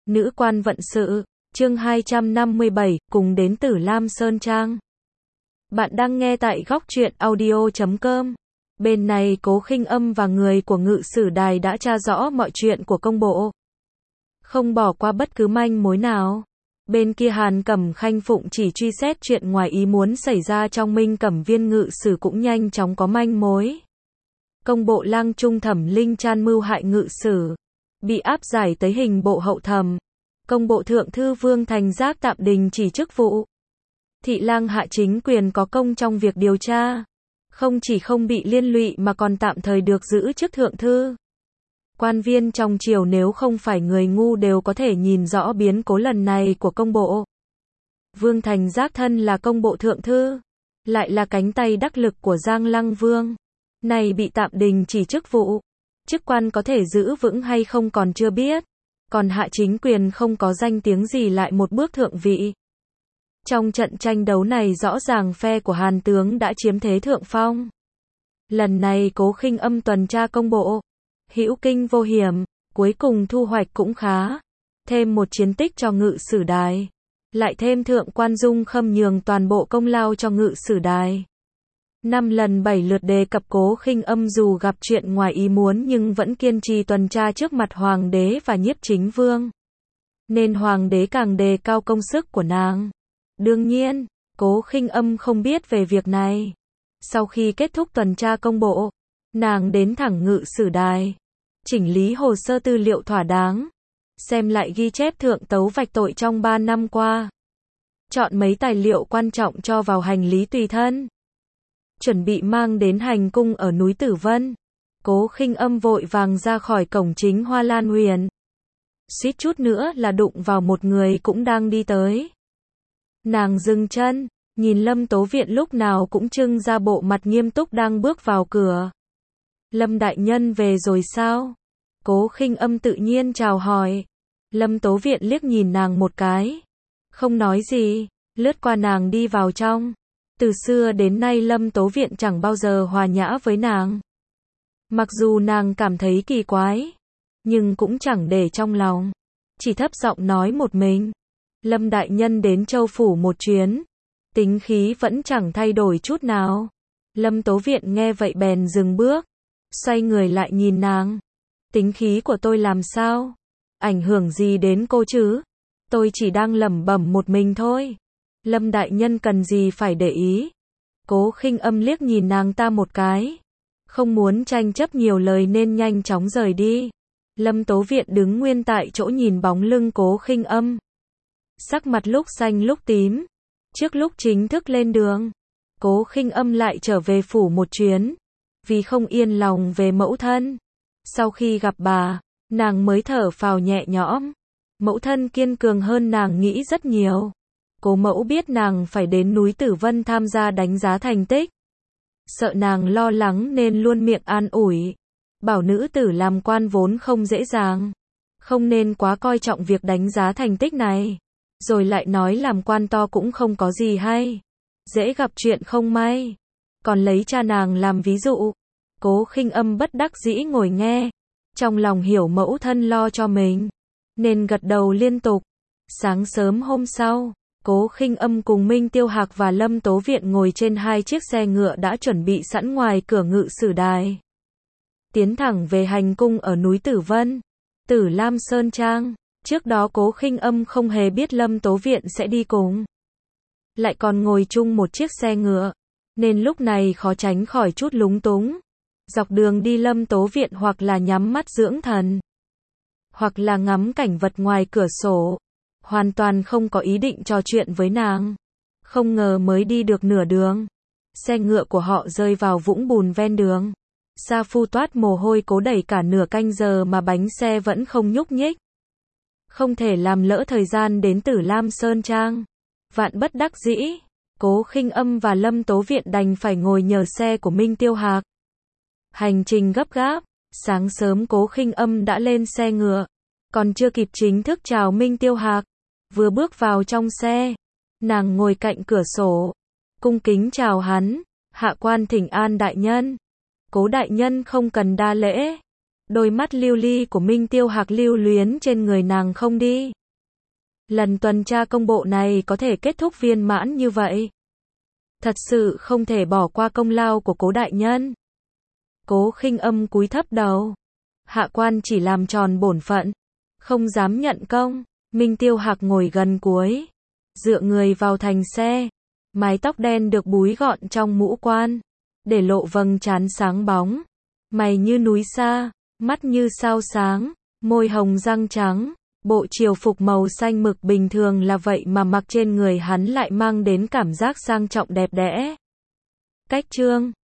Nữ quan vận sự, chương 257, cùng đến Tử Lam Sơn Trang. Bạn đang nghe tại góc truyện audio.com. Bên này Cố Khinh Âm và người của Ngự Sử Đài đã tra rõ mọi chuyện của công bộ, không bỏ qua bất cứ manh mối nào. Bên kia Hàn Cẩm Khanh Phụng chỉ truy xét chuyện ngoài ý muốn xảy ra trong Minh Cẩm Viên Ngự Sử cũng nhanh chóng có manh mối. Công bộ Lang Trung Thẩm Linh Chan mưu hại Ngự Sử, bị áp giải tới hình bộ hậu thẩm. Công bộ Thượng thư Vương Thành Giác tạm đình chỉ chức vụ. Thị lang Hạ Chính Quyền có công trong việc điều tra, không chỉ không bị liên lụy mà còn tạm thời được giữ chức thượng thư. Quan viên trong triều nếu không phải người ngu đều có thể nhìn rõ biến cố lần này của công bộ. Vương Thành Giác thân là công bộ thượng thư, lại là cánh tay đắc lực của Giang Lăng Vương, này bị tạm đình chỉ chức vụ. Chức quan có thể giữ vững hay không còn chưa biết. Còn Hạ Chính Quyền không có danh tiếng gì lại một bước thượng vị. Trong trận tranh đấu này rõ ràng phe của Hàn tướng đã chiếm thế thượng phong. Lần này Cố Khinh Âm tuần tra công bộ, hữu kinh vô hiểm, cuối cùng thu hoạch cũng khá. Thêm một chiến tích cho Ngự Sử Đài, lại thêm thượng quan Dung Khâm nhường toàn bộ công lao cho Ngự Sử Đài. 5 lần 7 lượt đề cập Cố Khinh Âm dù gặp chuyện ngoài ý muốn nhưng vẫn kiên trì tuần tra trước mặt Hoàng đế và Nhiếp Chính Vương. Nên Hoàng đế càng đề cao công sức của nàng. Đương nhiên, Cố Khinh Âm không biết về việc này. Sau khi kết thúc tuần tra công bộ, nàng đến thẳng Ngự Sử Đài, chỉnh lý hồ sơ tư liệu thỏa đáng, xem lại ghi chép thượng tấu vạch tội trong 3 năm qua. Chọn mấy tài liệu quan trọng cho vào hành lý tùy thân, chuẩn bị mang đến hành cung ở núi Tử Vân. Cố Khinh Âm vội vàng ra khỏi cổng chính Hoa Lan Huyền, suýt chút nữa là đụng vào một người cũng đang đi tới. Nàng dừng chân, nhìn Lâm Tố Viện lúc nào cũng trưng ra bộ mặt nghiêm túc đang bước vào cửa. Lâm đại nhân về rồi sao? Cố Khinh Âm tự nhiên chào hỏi. Lâm Tố Viện liếc nhìn nàng một cái, không nói gì, lướt qua nàng đi vào trong. Từ xưa đến nay Lâm Tố Viện chẳng bao giờ hòa nhã với nàng. Mặc dù nàng cảm thấy kỳ quái, nhưng cũng chẳng để trong lòng, chỉ thấp giọng nói một mình. Lâm đại nhân đến Châu Phủ một chuyến, tính khí vẫn chẳng thay đổi chút nào. Lâm Tố Viện nghe vậy bèn dừng bước, xoay người lại nhìn nàng. Tính khí của tôi làm sao? Ảnh hưởng gì đến cô chứ? Tôi chỉ đang lẩm bẩm một mình thôi. Lâm đại nhân cần gì phải để ý. Cố Khinh Âm liếc nhìn nàng ta một cái, không muốn tranh chấp nhiều lời nên nhanh chóng rời đi. Lâm Tố Viện đứng nguyên tại chỗ nhìn bóng lưng Cố Khinh Âm, sắc mặt lúc xanh lúc tím. Trước lúc chính thức lên đường, Cố Khinh Âm lại trở về phủ một chuyến, vì không yên lòng về mẫu thân. Sau khi gặp bà, nàng mới thở phào nhẹ nhõm. Mẫu thân kiên cường hơn nàng nghĩ rất nhiều. Cố mẫu biết nàng phải đến núi Tử Vân tham gia đánh giá thành tích, sợ nàng lo lắng nên luôn miệng an ủi, bảo nữ tử làm quan vốn không dễ dàng, không nên quá coi trọng việc đánh giá thành tích này. Rồi lại nói làm quan to cũng không có gì hay, dễ gặp chuyện không may. Còn lấy cha nàng làm ví dụ. Cố Khinh Âm bất đắc dĩ ngồi nghe, trong lòng hiểu mẫu thân lo cho mình, nên gật đầu liên tục. Sáng sớm hôm sau, Cố Khinh Âm cùng Minh Tiêu Hạc và Lâm Tố Viện ngồi trên 2 chiếc xe ngựa đã chuẩn bị sẵn ngoài cửa Ngự Sử Đài, tiến thẳng về hành cung ở núi Tử Vân, Tử Lam Sơn Trang. Trước đó Cố Khinh Âm không hề biết Lâm Tố Viện sẽ đi cùng, lại còn ngồi chung một chiếc xe ngựa, nên lúc này khó tránh khỏi chút lúng túng. Dọc đường đi Lâm Tố Viện hoặc là nhắm mắt dưỡng thần, hoặc là ngắm cảnh vật ngoài cửa sổ, hoàn toàn không có ý định trò chuyện với nàng. Không ngờ mới đi được nửa đường, xe ngựa của họ rơi vào vũng bùn ven đường. Sa Phu toát mồ hôi cố đẩy cả nửa canh giờ mà bánh xe vẫn không nhúc nhích. Không thể làm lỡ thời gian đến Tử Lam Sơn Trang. Vạn bất đắc dĩ, Cố Khinh Âm và Lâm Tố Viện đành phải ngồi nhờ xe của Minh Tiêu Hạc. Hành trình gấp gáp, sáng sớm Cố Khinh Âm đã lên xe ngựa, còn chưa kịp chính thức chào Minh Tiêu Hạc. Vừa bước vào trong xe, nàng ngồi cạnh cửa sổ, cung kính chào hắn. Hạ quan thỉnh an đại nhân. Cố đại nhân không cần đa lễ. Đôi mắt lưu ly của Minh Tiêu Hạc lưu luyến trên người nàng không đi. Lần tuần tra công bộ này có thể kết thúc viên mãn như vậy. Thật sự không thể bỏ qua công lao của Cố đại nhân. Cố Khinh Âm cúi thấp đầu. Hạ quan chỉ làm tròn bổn phận, không dám nhận công. Minh Tiêu Hạc ngồi gần cuối, dựa người vào thành xe, mái tóc đen được búi gọn trong mũ quan, để lộ vầng trán sáng bóng, mày như núi sa, mắt như sao sáng, môi hồng răng trắng. Bộ triều phục màu xanh mực bình thường là vậy mà mặc trên người hắn lại mang đến cảm giác sang trọng đẹp đẽ. Cách chương